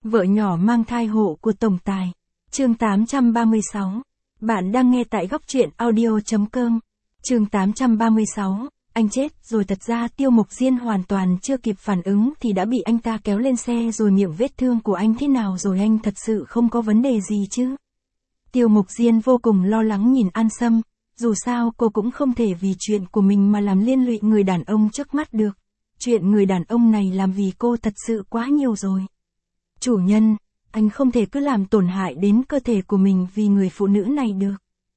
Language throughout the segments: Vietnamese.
Vợ nhỏ mang thai hộ của tổng tài. Chương 836. Bạn đang nghe tại góc truyện audio.com. Chương 836. Anh chết rồi. Thật ra Tiêu Mộc Diên hoàn toàn chưa kịp phản ứng thì đã bị anh ta kéo lên xe rồi. Miệng vết thương của anh thế nào rồi, anh thật sự không có vấn đề gì chứ? Tiêu Mộc Diên vô cùng lo lắng nhìn An Sâm, dù sao cô cũng không thể vì chuyện của mình mà làm liên lụy người đàn ông trước mắt được. Chuyện người đàn ông này làm vì cô thật sự quá nhiều rồi. Chủ nhân, anh không thể cứ làm tổn hại đến cơ thể của mình vì người phụ nữ này được.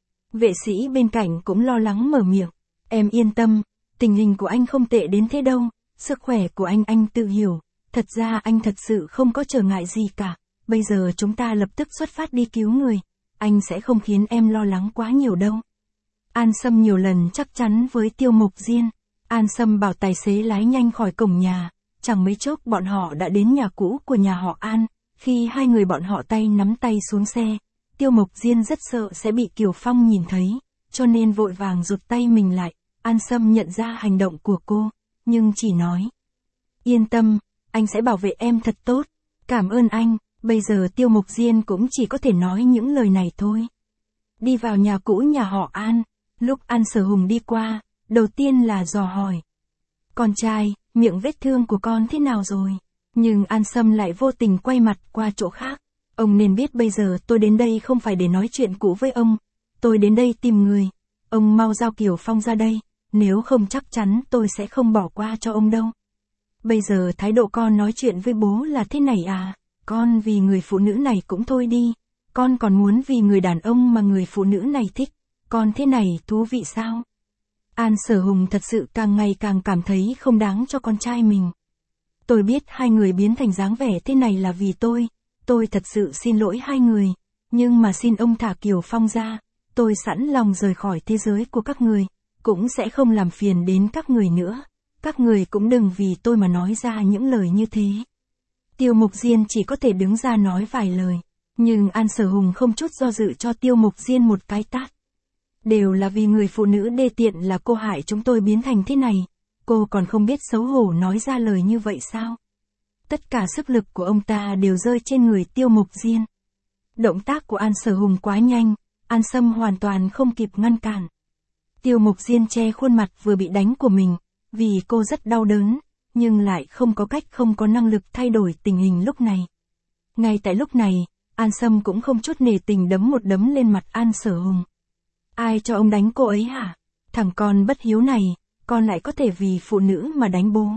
Vệ sĩ bên cạnh cũng lo lắng mở miệng. Em yên tâm, tình hình của anh không tệ đến thế đâu, sức khỏe của anh tự hiểu, thật ra anh thật sự không có trở ngại gì cả, bây giờ chúng ta lập tức xuất phát đi cứu người, anh sẽ không khiến em lo lắng quá nhiều đâu. An Sâm nhiều lần chắc chắn với Tiêu Mộc Diên. An Sâm bảo tài xế lái nhanh khỏi cổng nhà, chẳng mấy chốc bọn họ đã đến nhà cũ của nhà họ An. Khi hai người bọn họ tay nắm tay xuống xe, Tiêu Mộc Diên rất sợ sẽ bị Kiều Phong nhìn thấy, cho nên vội vàng rụt tay mình lại. An Sâm nhận ra hành động của cô, nhưng chỉ nói: Yên tâm, anh sẽ bảo vệ em thật tốt, cảm ơn anh. Bây giờ Tiêu Mộc Diên cũng chỉ có thể nói những lời này thôi. Đi vào nhà cũ nhà họ An, lúc An Sở Hùng đi qua, đầu tiên là dò hỏi: Con trai, miệng vết thương của con thế nào rồi? Nhưng An Sâm lại vô tình quay mặt qua chỗ khác. Ông nên biết bây giờ tôi đến đây không phải để nói chuyện cũ với ông, tôi đến đây tìm người. Ông mau giao Kiều Phong ra đây, nếu không chắc chắn tôi sẽ không bỏ qua cho ông đâu. Bây giờ thái độ con nói chuyện với bố là thế này à? Con vì người phụ nữ này cũng thôi đi, con còn muốn vì người đàn ông mà người phụ nữ này thích, con thế này thú vị sao? An Sở Hùng thật sự càng ngày càng cảm thấy không đáng cho con trai mình. Tôi biết hai người biến thành dáng vẻ thế này là vì tôi thật sự xin lỗi hai người, nhưng mà xin ông thả Kiều Phong ra, tôi sẵn lòng rời khỏi thế giới của các người, cũng sẽ không làm phiền đến các người nữa, các người cũng đừng vì tôi mà nói ra những lời như thế. Tiêu Mộc Diên chỉ có thể đứng ra nói vài lời, nhưng An Sở Hùng không chút do dự cho Tiêu Mộc Diên một cái tát. Đều là vì người phụ nữ đê tiện là cô hại chúng tôi biến thành thế này, cô còn không biết xấu hổ nói ra lời như vậy sao? Tất cả sức lực của ông ta đều rơi trên người Tiêu Mộc Diên. Động tác của An Sở Hùng quá nhanh, An Sâm hoàn toàn không kịp ngăn cản. Tiêu Mộc Diên che khuôn mặt vừa bị đánh của mình, vì cô rất đau đớn, nhưng lại không có cách, không có năng lực thay đổi tình hình lúc này. Ngay tại lúc này, An Sâm cũng không chút nể tình đấm một đấm lên mặt An Sở Hùng. Ai cho ông đánh cô ấy hả? Thằng con bất hiếu này, con lại có thể vì phụ nữ mà đánh bố.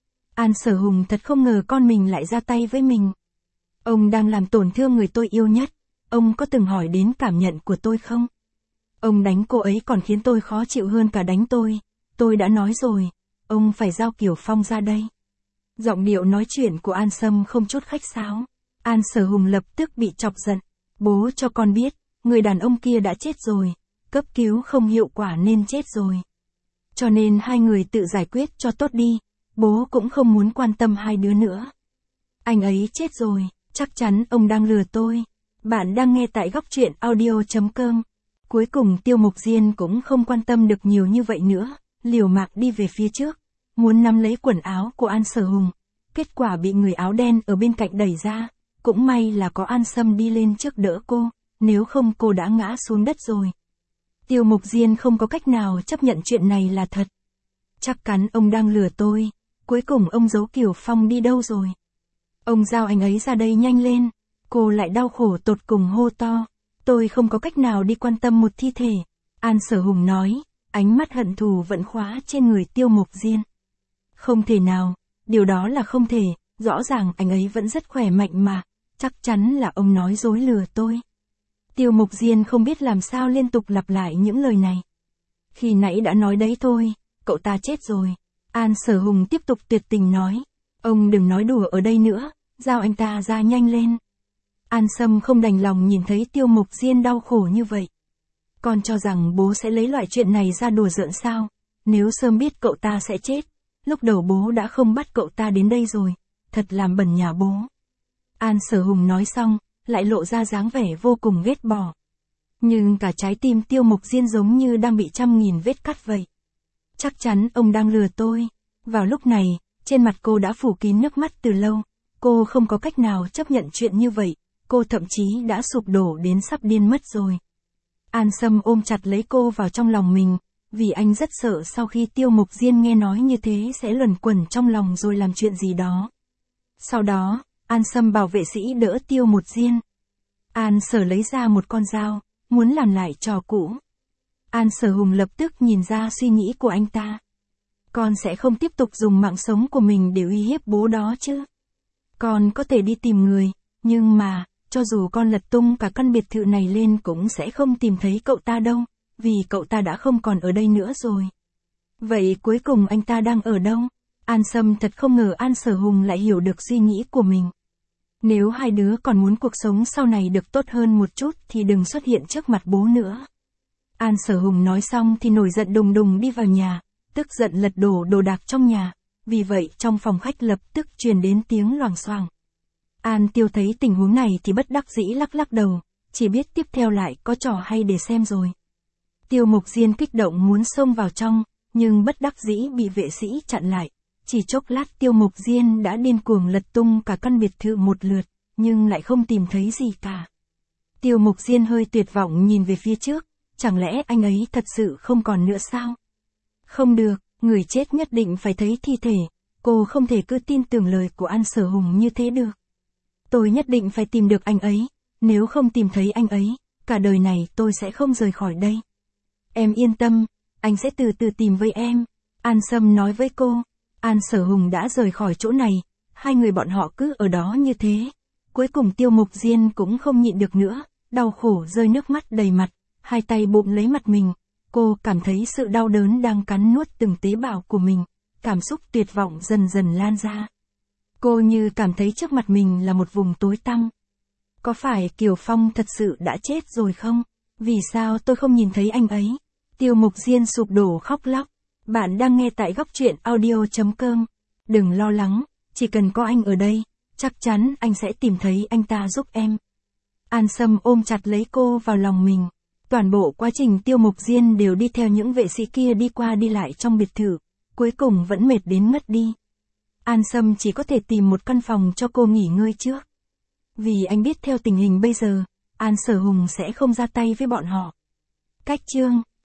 An Sở Hùng thật không ngờ con mình lại ra tay với mình. Ông đang làm tổn thương người tôi yêu nhất, ông có từng hỏi đến cảm nhận của tôi không? Ông đánh cô ấy còn khiến tôi khó chịu hơn cả đánh tôi đã nói rồi, ông phải giao Kiều Phong ra đây. Giọng điệu nói chuyện của An Sâm không chút khách sáo. An Sở Hùng lập tức bị chọc giận. Bố cho con biết, người đàn ông kia đã chết rồi, cấp cứu không hiệu quả nên chết rồi. Cho nên hai người tự giải quyết cho tốt đi, bố cũng không muốn quan tâm hai đứa nữa. Anh ấy chết rồi, chắc chắn ông đang lừa tôi. Bạn đang nghe tại góc truyện audio.com. Cuối cùng Tiêu Mộc Diên cũng không quan tâm được nhiều như vậy nữa, liều mạng đi về phía trước, muốn nắm lấy quần áo của An Sở Hùng. Kết quả bị người áo đen ở bên cạnh đẩy ra, cũng may là có An Sâm đi lên trước đỡ cô, nếu không cô đã ngã xuống đất rồi. Tiêu Mộc Diên không có cách nào chấp nhận chuyện này là thật. Chắc chắn ông đang lừa tôi, cuối cùng ông giấu Kiều Phong đi đâu rồi? Ông giao anh ấy ra đây nhanh lên. Cô lại đau khổ tột cùng hô to. Tôi không có cách nào đi quan tâm một thi thể. An Sở Hùng nói, ánh mắt hận thù vẫn khóa trên người Tiêu Mộc Diên. Không thể nào, điều đó là không thể, rõ ràng anh ấy vẫn rất khỏe mạnh mà, chắc chắn là ông nói dối lừa tôi. Tiêu Mộc Diên không biết làm sao liên tục lặp lại những lời này. Khi nãy đã nói đấy thôi, cậu ta chết rồi. An Sở Hùng tiếp tục tuyệt tình nói, ông đừng nói đùa ở đây nữa, giao anh ta ra nhanh lên. An Sâm không đành lòng nhìn thấy Tiêu Mộc Diên đau khổ như vậy. Con cho rằng bố sẽ lấy loại chuyện này ra đùa giỡn sao? Nếu sớm biết cậu ta sẽ chết, lúc đầu bố đã không bắt cậu ta đến đây rồi, thật làm bẩn nhà bố. An Sở Hùng nói xong, lại lộ ra dáng vẻ vô cùng ghét bỏ. Nhưng cả trái tim Tiêu Mộc Diên giống như đang bị trăm nghìn vết cắt vậy. Chắc chắn ông đang lừa tôi. Vào lúc này, trên mặt cô đã phủ kín nước mắt từ lâu. Cô không có cách nào chấp nhận chuyện như vậy, cô thậm chí đã sụp đổ đến sắp điên mất rồi. An Sâm ôm chặt lấy cô vào trong lòng mình, vì anh rất sợ sau khi Tiêu Mục Diên nghe nói như thế sẽ luẩn quẩn trong lòng rồi làm chuyện gì đó. Sau đó, An Sâm bảo vệ sĩ đỡ Tiêu Mục Diên. An Sở lấy ra một con dao, muốn làm lại trò cũ. An Sở Hùng lập tức nhìn ra suy nghĩ của anh ta. Con sẽ không tiếp tục dùng mạng sống của mình để uy hiếp bố đó chứ. Con có thể đi tìm người, nhưng mà, cho dù con lật tung cả căn biệt thự này lên cũng sẽ không tìm thấy cậu ta đâu, vì cậu ta đã không còn ở đây nữa rồi. Vậy cuối cùng anh ta đang ở đâu? An Sâm thật không ngờ An Sở Hùng lại hiểu được suy nghĩ của mình. Nếu hai đứa còn muốn cuộc sống sau này được tốt hơn một chút thì đừng xuất hiện trước mặt bố nữa. An Sở Hùng nói xong thì nổi giận đùng đùng đi vào nhà, tức giận lật đổ đồ đạc trong nhà, vì vậy trong phòng khách lập tức truyền đến tiếng loảng xoảng. An Tiêu thấy tình huống này thì bất đắc dĩ lắc lắc đầu, chỉ biết tiếp theo lại có trò hay để xem rồi. Tiêu Mục Diên kích động muốn xông vào trong, nhưng bất đắc dĩ bị vệ sĩ chặn lại. Chỉ chốc lát Tiêu Mục Diên đã điên cuồng lật tung cả căn biệt thự một lượt, nhưng lại không tìm thấy gì cả. Tiêu Mục Diên hơi tuyệt vọng nhìn về phía trước, chẳng lẽ anh ấy thật sự không còn nữa sao? Không được, người chết nhất định phải thấy thi thể, cô không thể cứ tin tưởng lời của An Sở Hùng như thế được. Tôi nhất định phải tìm được anh ấy, nếu không tìm thấy anh ấy, cả đời này tôi sẽ không rời khỏi đây. Em yên tâm, anh sẽ từ từ tìm với em, An Sâm nói với cô. An Sở Hùng đã rời khỏi chỗ này, hai người bọn họ cứ ở đó như thế. Cuối cùng Tiêu Mục Diên cũng không nhịn được nữa, đau khổ rơi nước mắt đầy mặt, hai tay bụm lấy mặt mình. Cô cảm thấy sự đau đớn đang cắn nuốt từng tế bào của mình, cảm xúc tuyệt vọng dần dần lan ra. Cô như cảm thấy trước mặt mình là một vùng tối tăm. Có phải Kiều Phong thật sự đã chết rồi không? Vì sao tôi không nhìn thấy anh ấy? Tiêu Mục Diên sụp đổ khóc lóc. Bạn đang nghe tại góc truyện audio.com. Đừng lo lắng, chỉ cần có anh ở đây, chắc chắn anh sẽ tìm thấy anh ta giúp em. An Sâm ôm chặt lấy cô vào lòng mình. Toàn bộ quá trình Tiêu Mục Diên đều đi theo những vệ sĩ kia đi qua đi lại trong biệt thự, cuối cùng vẫn mệt đến ngất đi. An Sâm chỉ có thể tìm một căn phòng cho cô nghỉ ngơi trước. Vì anh biết theo tình hình bây giờ, An Sở Hùng sẽ không ra tay với bọn họ. Cách chương